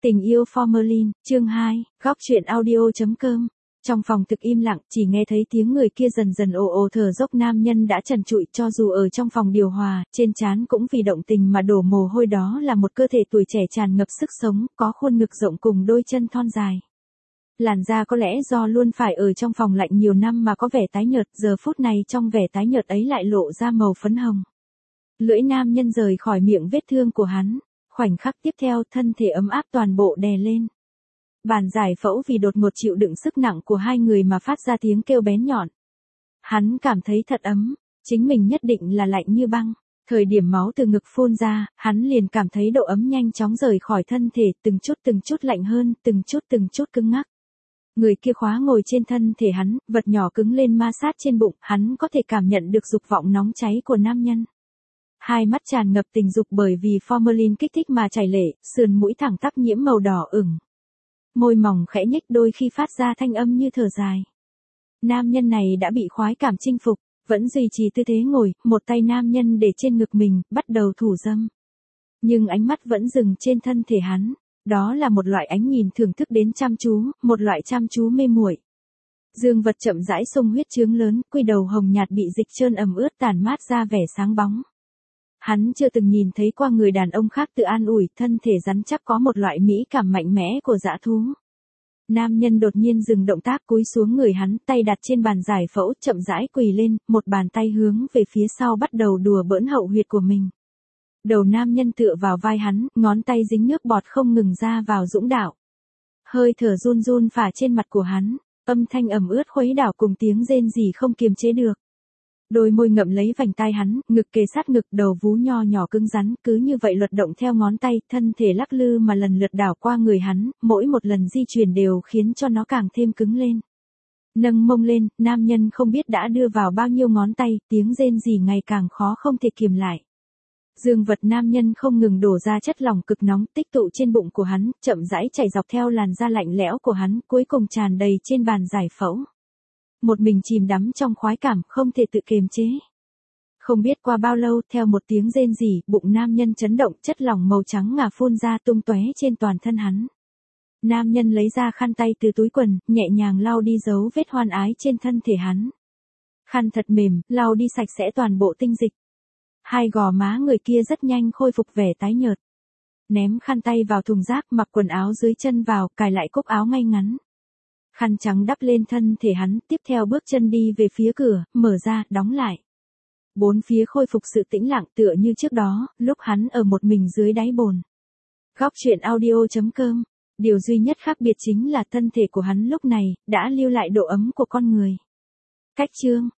Tình yêu Formalin, chương 2, góc truyện audio.com. Trong phòng thực im lặng, chỉ nghe thấy tiếng người kia dần dần ồ ồ thở dốc. Nam nhân đã trần trụi, cho dù ở trong phòng điều hòa, trên trán cũng vì động tình mà đổ mồ hôi. Đó là một cơ thể tuổi trẻ tràn ngập sức sống, có khuôn ngực rộng cùng đôi chân thon dài. Làn da có lẽ do luôn phải ở trong phòng lạnh nhiều năm mà có vẻ tái nhợt, giờ phút này trong vẻ tái nhợt ấy lại lộ ra màu phấn hồng. Lưỡi nam nhân rời khỏi miệng vết thương của hắn. Khoảnh khắc tiếp theo, thân thể ấm áp toàn bộ đè lên. Bàn giải phẫu vì đột ngột chịu đựng sức nặng của hai người mà phát ra tiếng kêu bén nhọn. Hắn cảm thấy thật ấm, chính mình nhất định là lạnh như băng. Thời điểm máu từ ngực phun ra, hắn liền cảm thấy độ ấm nhanh chóng rời khỏi thân thể, từng chút lạnh hơn, từng chút cứng ngắc. Người kia khóa ngồi trên thân thể hắn, vật nhỏ cứng lên ma sát trên bụng, hắn có thể cảm nhận được dục vọng nóng cháy của nam nhân. Hai mắt tràn ngập tình dục bởi vì formalin kích thích mà chảy lệ, sườn mũi thẳng tắp nhiễm màu đỏ ửng. Môi mỏng khẽ nhếch đôi khi phát ra thanh âm như thở dài. Nam nhân này đã bị khoái cảm chinh phục, vẫn duy trì tư thế ngồi, một tay nam nhân để trên ngực mình, bắt đầu thủ dâm. Nhưng ánh mắt vẫn dừng trên thân thể hắn, đó là một loại ánh nhìn thưởng thức đến chăm chú, một loại chăm chú mê muội. Dương vật chậm rãi xung huyết trướng lớn, quy đầu hồng nhạt bị dịch trơn ẩm ướt tản mát ra vẻ sáng bóng. Hắn chưa từng nhìn thấy qua người đàn ông khác tự an ủi, thân thể rắn chắc có một loại mỹ cảm mạnh mẽ của dã thú. Nam nhân đột nhiên dừng động tác cúi xuống người hắn, tay đặt trên bàn giải phẫu, chậm rãi quỳ lên, một bàn tay hướng về phía sau bắt đầu đùa bỡn hậu huyệt của mình. Đầu nam nhân tựa vào vai hắn, ngón tay dính nước bọt không ngừng ra vào dũng đạo. Hơi thở run run phả trên mặt của hắn, âm thanh ẩm ướt khuấy đảo cùng tiếng rên rỉ không kiềm chế được. Đôi môi ngậm lấy vành tai hắn, ngực kề sát ngực, đầu vú nho nhỏ cứng rắn, cứ như vậy luật động theo ngón tay, thân thể lắc lư mà lần lượt đảo qua người hắn, mỗi một lần di chuyển đều khiến cho nó càng thêm cứng lên. Nâng mông lên, nam nhân không biết đã đưa vào bao nhiêu ngón tay, tiếng rên rỉ ngày càng khó không thể kiềm lại. Dương vật nam nhân không ngừng đổ ra chất lỏng cực nóng tích tụ trên bụng của hắn, chậm rãi chảy dọc theo làn da lạnh lẽo của hắn, cuối cùng tràn đầy trên bàn giải phẫu. Một mình chìm đắm trong khoái cảm, không thể tự kiềm chế. Không biết qua bao lâu, theo một tiếng rên rỉ, bụng nam nhân chấn động, chất lỏng màu trắng ngà phun ra tung tóe trên toàn thân hắn. Nam nhân lấy ra khăn tay từ túi quần, nhẹ nhàng lau đi dấu vết hoan ái trên thân thể hắn. Khăn thật mềm, lau đi sạch sẽ toàn bộ tinh dịch. Hai gò má người kia rất nhanh khôi phục vẻ tái nhợt. Ném khăn tay vào thùng rác, mặc quần áo dưới chân vào, cài lại cúc áo ngay ngắn. Khăn trắng đắp lên thân thể hắn, tiếp theo bước chân đi về phía cửa, mở ra, đóng lại. Bốn phía khôi phục sự tĩnh lặng tựa như trước đó, lúc hắn ở một mình dưới đáy bồn. Góc truyện audio.com. Điều duy nhất khác biệt chính là thân thể của hắn lúc này, đã lưu lại độ ấm của con người. Cách chương.